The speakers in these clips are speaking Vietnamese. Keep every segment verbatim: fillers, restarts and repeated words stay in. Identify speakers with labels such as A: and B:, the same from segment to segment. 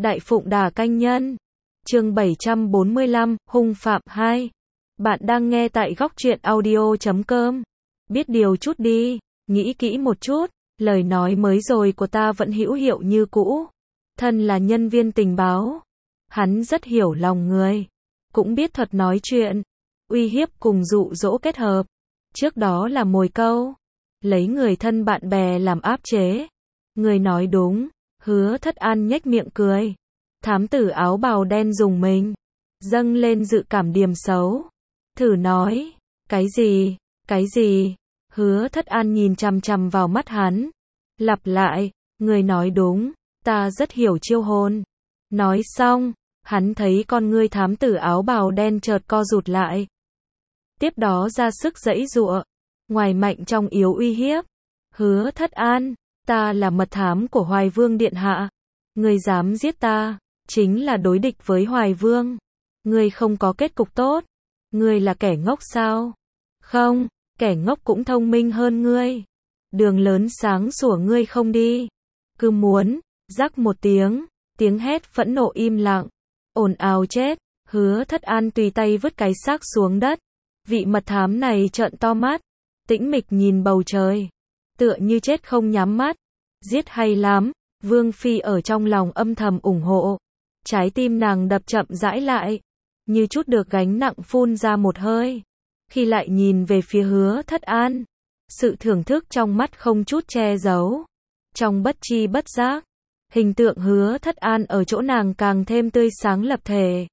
A: Đại Phụng Đả Canh Nhân. Chương bảy trăm bốn mươi lăm, Hung Phạm hai. Bạn đang nghe tại góc truyện audio chấm com. Biết điều chút đi, nghĩ kỹ một chút, lời nói mới rồi của ta vẫn hữu hiệu như cũ. Thân là nhân viên tình báo, hắn rất hiểu lòng người, cũng biết thuật nói chuyện, uy hiếp cùng dụ dỗ kết hợp. Trước đó là mồi câu, lấy người thân bạn bè làm áp chế. Người nói đúng, Hứa Thất An nhếch miệng cười. Thám tử áo bào đen dùng mình, dâng lên dự cảm điểm xấu. Thử nói, cái gì, cái gì? Hứa Thất An nhìn chằm chằm vào mắt hắn, lặp lại, người nói đúng, ta rất hiểu chiêu hồn. Nói xong, hắn thấy con ngươi thám tử áo bào đen chợt co rụt lại. Tiếp đó ra sức giãy giụa, ngoài mạnh trong yếu uy hiếp. Hứa Thất An, ta là mật thám của Hoài Vương Điện Hạ. Ngươi dám giết ta, chính là đối địch với Hoài Vương. Ngươi không có kết cục tốt. Ngươi là kẻ ngốc sao? Không, kẻ ngốc cũng thông minh hơn ngươi. Đường lớn sáng sủa ngươi không đi. Cứ muốn, rắc một tiếng, tiếng hét phẫn nộ im lặng. Ồn ào chết. Hứa Thất An tùy tay vứt cái xác xuống đất. Vị mật thám này trợn to mắt, tĩnh mịch nhìn bầu trời, tựa như chết không nhắm mắt. Giết hay lắm, Vương Phi ở trong lòng âm thầm ủng hộ. Trái tim nàng đập chậm rãi lại, như chút được gánh nặng phun ra một hơi. Khi lại nhìn về phía Hứa Thất An, sự thưởng thức trong mắt không chút che giấu. Trong bất chi bất giác, hình tượng Hứa Thất An ở chỗ nàng càng thêm tươi sáng lập thể.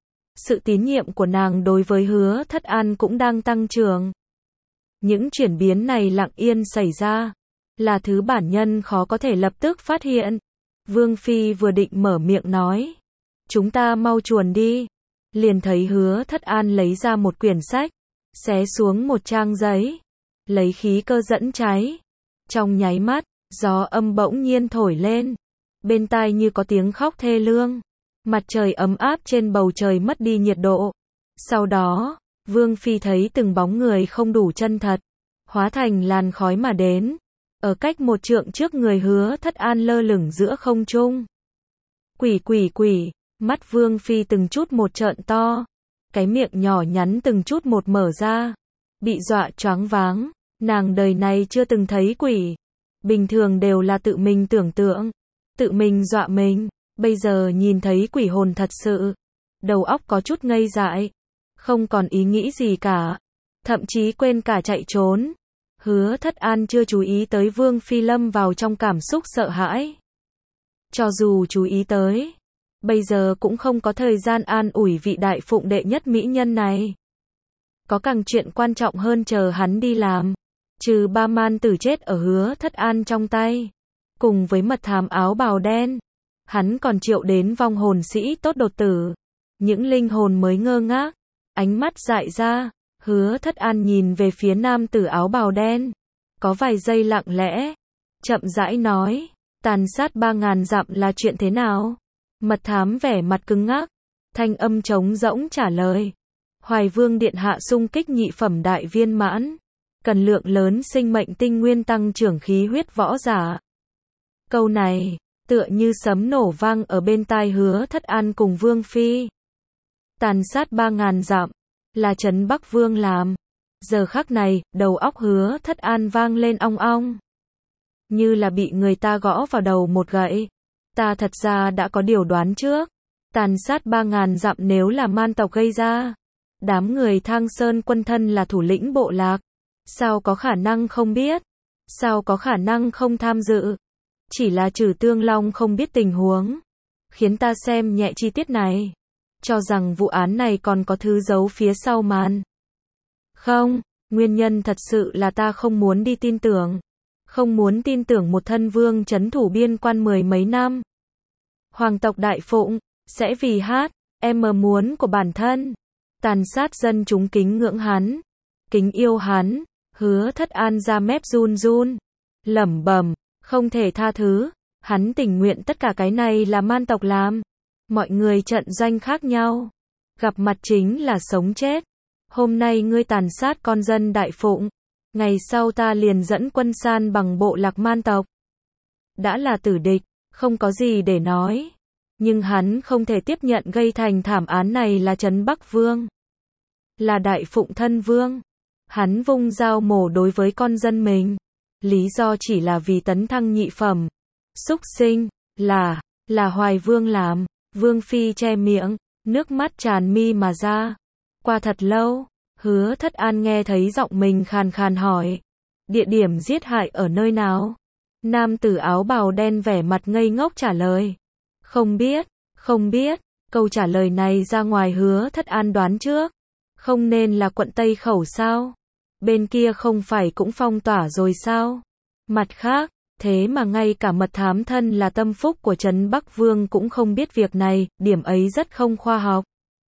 A: Sự tín nhiệm của nàng đối với Hứa Thất An cũng đang tăng trưởng. Những chuyển biến này lặng yên xảy ra, là thứ bản nhân khó có thể lập tức phát hiện. Vương Phi vừa định mở miệng nói, chúng ta mau chuồn đi, liền thấy Hứa Thất An lấy ra một quyển sách, xé xuống một trang giấy, lấy khí cơ dẫn cháy. Trong nháy mắt, gió âm bỗng nhiên thổi lên, bên tai như có tiếng khóc thê lương. Mặt trời ấm áp trên bầu trời mất đi nhiệt độ. Sau đó, Vương Phi thấy từng bóng người không đủ chân thật, hóa thành làn khói mà đến. Ở cách một trượng trước người Hứa Thất An lơ lửng giữa không trung. Quỷ quỷ quỷ, mắt Vương Phi từng chút một trợn to, cái miệng nhỏ nhắn từng chút một mở ra. Bị dọa choáng váng, nàng đời này chưa từng thấy quỷ. Bình thường đều là tự mình tưởng tượng, tự mình dọa mình. Bây giờ nhìn thấy quỷ hồn thật sự, đầu óc có chút ngây dại, không còn ý nghĩ gì cả, thậm chí quên cả chạy trốn. Hứa Thất An chưa chú ý tới Vương Phi lâm vào trong cảm xúc sợ hãi. Cho dù chú ý tới, bây giờ cũng không có thời gian an ủi vị đại phụng đệ nhất mỹ nhân này. Có càng chuyện quan trọng hơn chờ hắn đi làm, trừ ba man tử chết ở Hứa Thất An trong tay, cùng với mật thám áo bào đen. Hắn còn triệu đến vong hồn sĩ tốt đột tử. Những linh hồn mới ngơ ngác, ánh mắt dại ra. Hứa Thất An nhìn về phía nam tử áo bào đen, có vài giây lặng lẽ, chậm rãi nói, tàn sát ba ngàn dặm là chuyện thế nào? Mật thám vẻ mặt cứng ngắc, thanh âm trống rỗng trả lời, Hoài Vương Điện Hạ xung kích nhị phẩm đại viên mãn, cần lượng lớn sinh mệnh tinh nguyên tăng trưởng khí huyết võ giả. Câu này tựa như sấm nổ vang ở bên tai Hứa Thất An cùng Vương Phi. Tàn sát ba ngàn dặm, là Trấn Bắc Vương làm. Giờ khắc này, đầu óc Hứa Thất An vang lên ong ong, như là bị người ta gõ vào đầu một gậy. Ta thật ra đã có điều đoán trước. Tàn sát ba ngàn dặm nếu là man tộc gây ra, đám người Thang Sơn quân thân là thủ lĩnh bộ lạc, sao có khả năng không biết? Sao có khả năng không tham dự? Chỉ là Trử Tương Long không biết tình huống, khiến ta xem nhẹ chi tiết này, cho rằng vụ án này còn có thứ giấu phía sau màn. Không, nguyên nhân thật sự là ta không muốn đi tin tưởng, không muốn tin tưởng một thân vương trấn thủ biên quan mười mấy năm. Hoàng tộc Đại Phụng sẽ vì hát em muốn của bản thân tàn sát dân chúng kính ngưỡng hắn, kính yêu hắn. Hứa Thất An ra mép run run, lẩm bẩm, không thể tha thứ. Hắn tình nguyện tất cả cái này là man tộc làm. Mọi người trận doanh khác nhau, gặp mặt chính là sống chết. Hôm nay ngươi tàn sát con dân Đại Phụng, ngày sau ta liền dẫn quân san bằng bộ lạc man tộc. Đã là tử địch, không có gì để nói. Nhưng hắn không thể tiếp nhận gây thành thảm án này là Trấn Bắc Vương, là Đại Phụng Thân Vương. Hắn vung dao mổ đối với con dân mình. Lý do chỉ là vì tấn thăng nhị phẩm. Súc sinh, là, là Hoài Vương làm. Vương Phi che miệng, nước mắt tràn mi mà ra. Qua thật lâu, Hứa Thất An nghe thấy giọng mình khàn khàn hỏi. Địa điểm giết hại ở nơi nào? Nam tử áo bào đen vẻ mặt ngây ngốc trả lời. Không biết, không biết. Câu trả lời này ra ngoài Hứa Thất An đoán trước. Không nên là quận Tây Khẩu sao? Bên kia không phải cũng phong tỏa rồi sao? Mặt khác, thế mà ngay cả mật thám thân là tâm phúc của Trấn Bắc Vương cũng không biết việc này, điểm ấy rất không khoa học.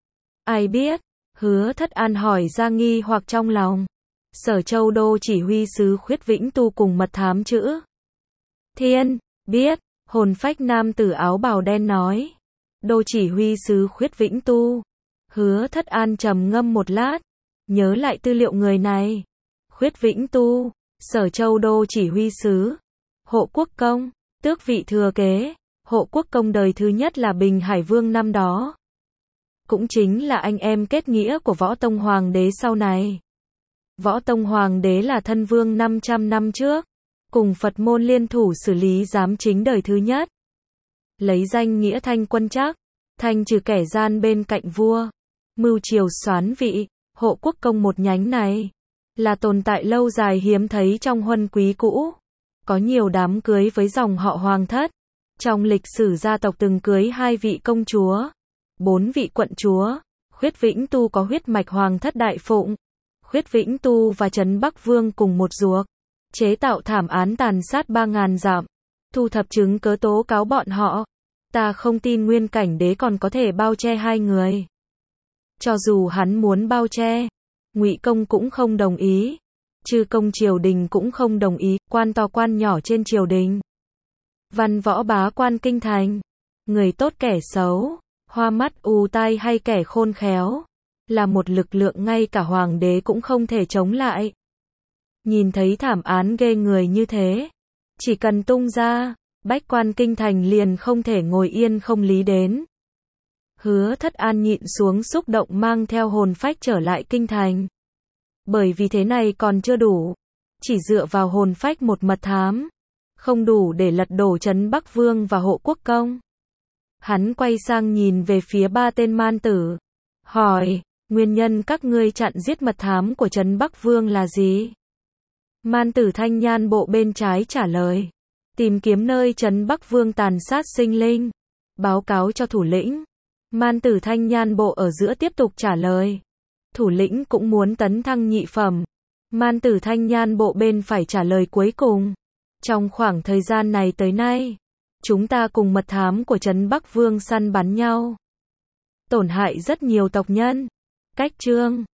A: Ai biết? Hứa Thất An hỏi ra nghi hoặc trong lòng. Sở Châu Đô chỉ huy sứ Khuyết Vĩnh Tu cùng mật thám chữ Thiên, biết, hồn phách nam tử áo bào đen nói. Đô chỉ huy sứ Khuyết Vĩnh Tu. Hứa Thất An trầm ngâm một lát, nhớ lại tư liệu người này. Khuyết Vĩnh Tu, Sở Châu Đô chỉ huy sứ, Hộ Quốc Công, tước vị thừa kế, Hộ Quốc Công đời thứ nhất là Bình Hải Vương năm đó. Cũng chính là anh em kết nghĩa của Võ Tông Hoàng đế sau này. Võ Tông Hoàng đế là thân vương năm trăm năm trước, cùng Phật môn liên thủ xử lý giám chính đời thứ nhất. Lấy danh nghĩa thanh quân trác, thanh trừ kẻ gian bên cạnh vua, mưu triều soán vị. Hộ Quốc Công một nhánh này là tồn tại lâu dài hiếm thấy trong huân quý cũ. Có nhiều đám cưới với dòng họ hoàng thất. Trong lịch sử gia tộc từng cưới hai vị công chúa, bốn vị quận chúa. Khuyết Vĩnh Tu có huyết mạch hoàng thất Đại Phụng. Khuyết Vĩnh Tu và Trấn Bắc Vương cùng một ruột, chế tạo thảm án tàn sát ba ngàn dặm, thu thập chứng cớ tố cáo bọn họ. Ta không tin Nguyên Cảnh Đế còn có thể bao che hai người. Cho dù hắn muốn bao che, Ngụy Công cũng không đồng ý, Chư Công triều đình cũng không đồng ý, quan to quan nhỏ trên triều đình, văn võ bá quan kinh thành, người tốt kẻ xấu, hoa mắt ù tai hay kẻ khôn khéo, là một lực lượng ngay cả hoàng đế cũng không thể chống lại. Nhìn thấy thảm án ghê người như thế, chỉ cần tung ra, bách quan kinh thành liền không thể ngồi yên không lý đến. Hứa Thất An nhịn xuống xúc động mang theo hồn phách trở lại kinh thành. Bởi vì thế này còn chưa đủ, chỉ dựa vào hồn phách một mật thám, không đủ để lật đổ Trấn Bắc Vương và Hộ Quốc Công. Hắn quay sang nhìn về phía ba tên man tử, hỏi, nguyên nhân các ngươi chặn giết mật thám của Trấn Bắc Vương là gì? Man tử Thanh Nhan Bộ bên trái trả lời, tìm kiếm nơi Trấn Bắc Vương tàn sát sinh linh, báo cáo cho thủ lĩnh. Man tử Thanh Nhan Bộ ở giữa tiếp tục trả lời, thủ lĩnh cũng muốn tấn thăng nhị phẩm. Man tử Thanh Nhan Bộ bên phải trả lời cuối cùng, trong khoảng thời gian này tới nay, chúng ta cùng mật thám của Trấn Bắc Vương săn bắn nhau, tổn hại rất nhiều tộc nhân. Cách chương